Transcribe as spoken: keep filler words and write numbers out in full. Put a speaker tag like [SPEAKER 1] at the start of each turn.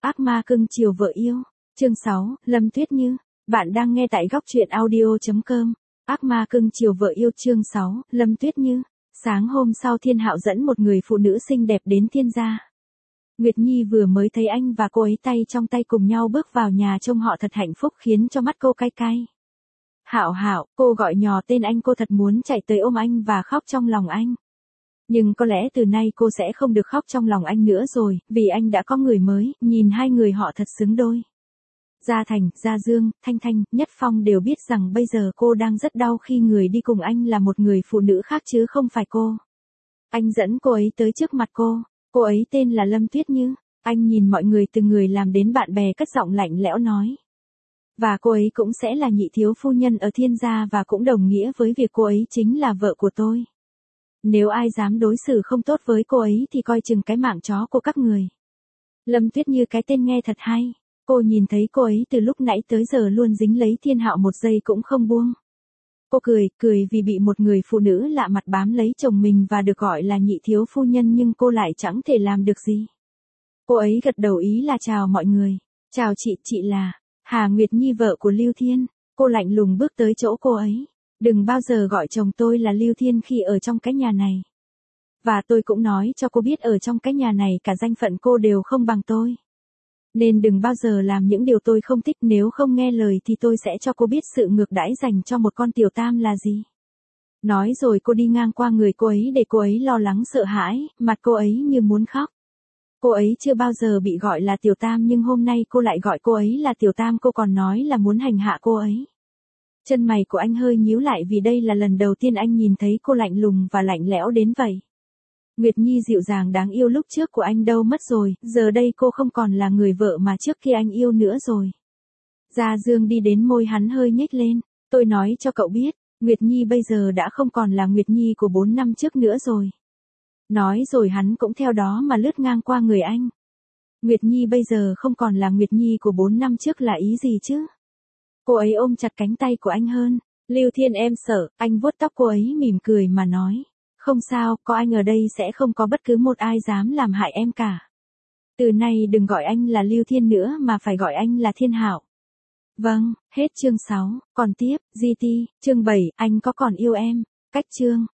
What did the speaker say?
[SPEAKER 1] Ác ma cưng chiều vợ yêu. Chương sáu, Lâm Tuyết Như. Bạn đang nghe tại góc truyện audio chấm com. Ác ma cưng chiều vợ yêu chương sáu, Lâm Tuyết Như. Sáng hôm sau Thiên Hạo dẫn một người phụ nữ xinh đẹp đến Thiên gia. Nguyệt Nhi vừa mới thấy anh và cô ấy tay trong tay cùng nhau bước vào nhà, trông họ thật hạnh phúc khiến cho mắt cô cay cay. Hạo Hạo, cô gọi nhỏ tên anh, cô thật muốn chạy tới ôm anh và khóc trong lòng anh. Nhưng có lẽ từ nay cô sẽ không được khóc trong lòng anh nữa rồi, vì anh đã có người mới, nhìn hai người họ thật xứng đôi. Gia Thành, Gia Dương, Thanh Thanh, Nhất Phong đều biết rằng bây giờ cô đang rất đau khi người đi cùng anh là một người phụ nữ khác chứ không phải cô. Anh dẫn cô ấy tới trước mặt cô, cô ấy tên là Lâm Tuyết Như. Anh nhìn mọi người từng người làm đến bạn bè, cất giọng lạnh lẽo nói. Và cô ấy cũng sẽ là nhị thiếu phu nhân ở Thiên gia, và cũng đồng nghĩa với việc cô ấy chính là vợ của tôi. Nếu ai dám đối xử không tốt với cô ấy thì coi chừng cái mạng chó của các người. Lâm Tuyết Như, cái tên nghe thật hay. Cô nhìn thấy cô ấy từ lúc nãy tới giờ luôn dính lấy Thiên Hạo một giây cũng không buông. Cô cười, cười vì bị một người phụ nữ lạ mặt bám lấy chồng mình và được gọi là nhị thiếu phu nhân, nhưng cô lại chẳng thể làm được gì. Cô ấy gật đầu ý là chào mọi người. Chào chị, chị là Hà Nguyệt Nhi, vợ của Lưu Thiên. Cô lạnh lùng bước tới chỗ cô ấy. Đừng bao giờ gọi chồng tôi là Lưu Thiên khi ở trong cái nhà này. Và tôi cũng nói cho cô biết ở trong cái nhà này cả danh phận cô đều không bằng tôi. Nên đừng bao giờ làm những điều tôi không thích, nếu không nghe lời thì tôi sẽ cho cô biết sự ngược đãi dành cho một con tiểu tam là gì. Nói rồi cô đi ngang qua người cô ấy để cô ấy lo lắng sợ hãi, mặt cô ấy như muốn khóc. Cô ấy chưa bao giờ bị gọi là tiểu tam, nhưng hôm nay cô lại gọi cô ấy là tiểu tam, cô còn nói là muốn hành hạ cô ấy. Chân mày của anh hơi nhíu lại vì đây là lần đầu tiên anh nhìn thấy cô lạnh lùng và lạnh lẽo đến vậy. Nguyệt Nhi dịu dàng đáng yêu lúc trước của anh đâu mất rồi, giờ đây cô không còn là người vợ mà trước kia anh yêu nữa rồi. Gia Dương đi đến, môi hắn hơi nhếch lên. Tôi nói cho cậu biết, Nguyệt Nhi bây giờ đã không còn là Nguyệt Nhi của bốn năm trước nữa rồi. Nói rồi hắn cũng theo đó mà lướt ngang qua người anh. Nguyệt Nhi bây giờ không còn là Nguyệt Nhi của bốn năm trước là ý gì chứ? Cô ấy ôm chặt cánh tay của anh hơn. Lưu Thiên, em sợ. Anh vuốt tóc cô ấy mỉm cười mà nói. Không sao, có anh ở đây sẽ không có bất cứ một ai dám làm hại em cả. Từ nay đừng gọi anh là Lưu Thiên nữa mà phải gọi anh là Thiên Hạo. Vâng, hết chương sáu, còn tiếp, giê tê, chương bảy, anh có còn yêu em? Cách chương.